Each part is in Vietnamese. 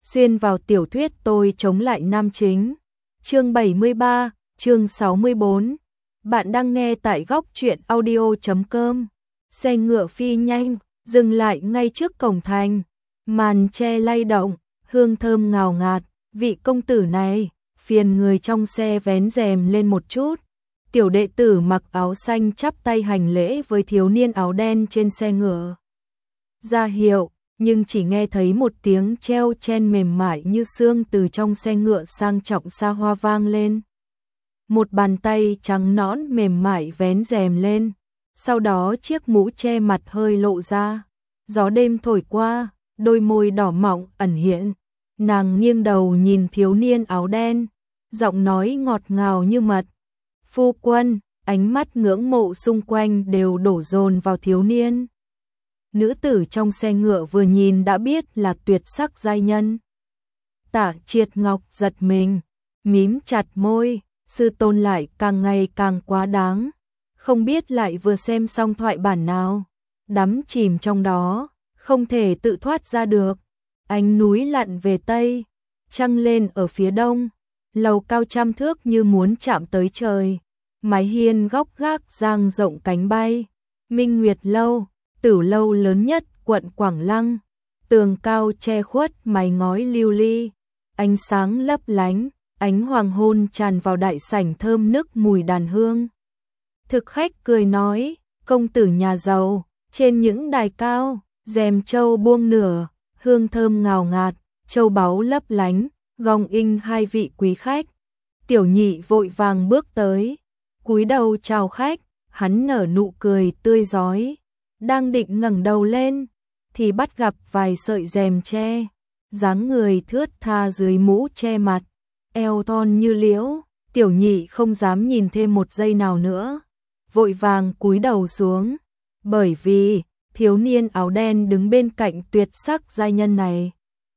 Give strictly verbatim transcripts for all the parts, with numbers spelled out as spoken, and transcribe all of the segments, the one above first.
xuyên vào tiểu thuyết tôi chống lại nam chính. Chương bảy mươi ba, chương sáu mươi bốn. Bạn đang nghe tại góc truyện audio chấm com. Xe ngựa phi nhanh, dừng lại ngay trước cổng thành. Màn che lay động, hương thơm ngào ngạt, vị công tử này, phiền người trong xe vén rèm lên một chút. Tiểu đệ tử mặc áo xanh chắp tay hành lễ với thiếu niên áo đen trên xe ngựa. Ra hiệu, nhưng chỉ nghe thấy một tiếng treo chen mềm mại như xương từ trong xe ngựa sang trọng xa hoa vang lên. Một bàn tay trắng nõn mềm mại vén rèm lên, sau đó chiếc mũ che mặt hơi lộ ra. Gió đêm thổi qua, đôi môi đỏ mọng ẩn hiện. Nàng nghiêng đầu nhìn thiếu niên áo đen, giọng nói ngọt ngào như mật. Phu quân, ánh mắt ngưỡng mộ xung quanh đều đổ dồn vào thiếu niên. Nữ tử trong xe ngựa vừa nhìn đã biết là tuyệt sắc giai nhân. Tả Triệt Ngọc giật mình, mím chặt môi, sư tôn lại càng ngày càng quá đáng. Không biết lại vừa xem xong thoại bản nào, đắm chìm trong đó, không thể tự thoát ra được. Ánh núi lặn về tây, trăng lên ở phía đông, lầu cao trăm thước như muốn chạm tới trời. Mái hiên góc gác dang rộng cánh bay. Minh Nguyệt lâu, tử lâu lớn nhất quận Quảng Lăng, tường cao che khuất mái ngói lưu ly, ánh sáng lấp lánh, ánh hoàng hôn tràn vào đại sảnh thơm nức mùi đàn hương. Thực khách cười nói, công tử nhà giàu, trên những đài cao, rèm châu buông nửa, hương thơm ngào ngạt, châu báu lấp lánh, gong inh hai vị quý khách. Tiểu nhị vội vàng bước tới, cúi đầu chào khách, hắn nở nụ cười tươi rói. Đang định ngẩng đầu lên, thì bắt gặp vài sợi rèm che, dáng người thướt tha dưới mũ che mặt, eo thon như liễu. Tiểu nhị không dám nhìn thêm một giây nào nữa, vội vàng cúi đầu xuống, bởi vì thiếu niên áo đen đứng bên cạnh tuyệt sắc giai nhân này.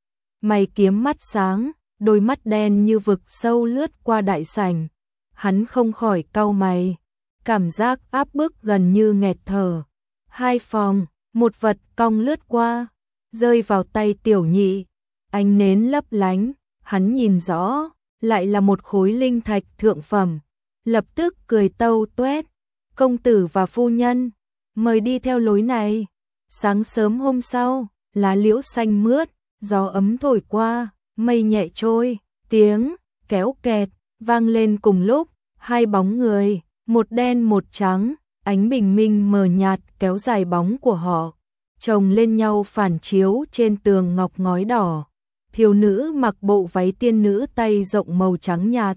Mày kiếm mắt sáng, đôi mắt đen như vực sâu lướt qua đại sảnh, hắn không khỏi cau mày, cảm giác áp bức gần như nghẹt thở. Hai phòng, một vật cong lướt qua, rơi vào tay tiểu nhị, ánh nến lấp lánh, hắn nhìn rõ, lại là một khối linh thạch thượng phẩm, lập tức cười tâu tuét, công tử và phu nhân, mời đi theo lối này. Sáng sớm hôm sau, lá liễu xanh mướt, gió ấm thổi qua, mây nhẹ trôi, tiếng kéo kẹt vang lên cùng lúc, hai bóng người, một đen một trắng. Ánh bình minh mờ nhạt kéo dài bóng của họ, chồng lên nhau phản chiếu trên tường ngọc ngói đỏ. Thiếu nữ mặc bộ váy tiên nữ tay rộng màu trắng nhạt,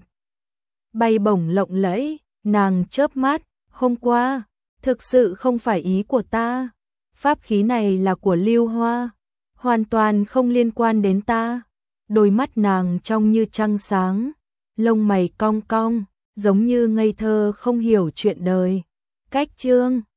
bay bổng lộng lẫy, nàng chớp mắt, hôm qua, thực sự không phải ý của ta. Pháp khí này là của Lưu Hoa, hoàn toàn không liên quan đến ta. Đôi mắt nàng trong như trăng sáng, lông mày cong cong, giống như ngây thơ không hiểu chuyện đời. Cách chương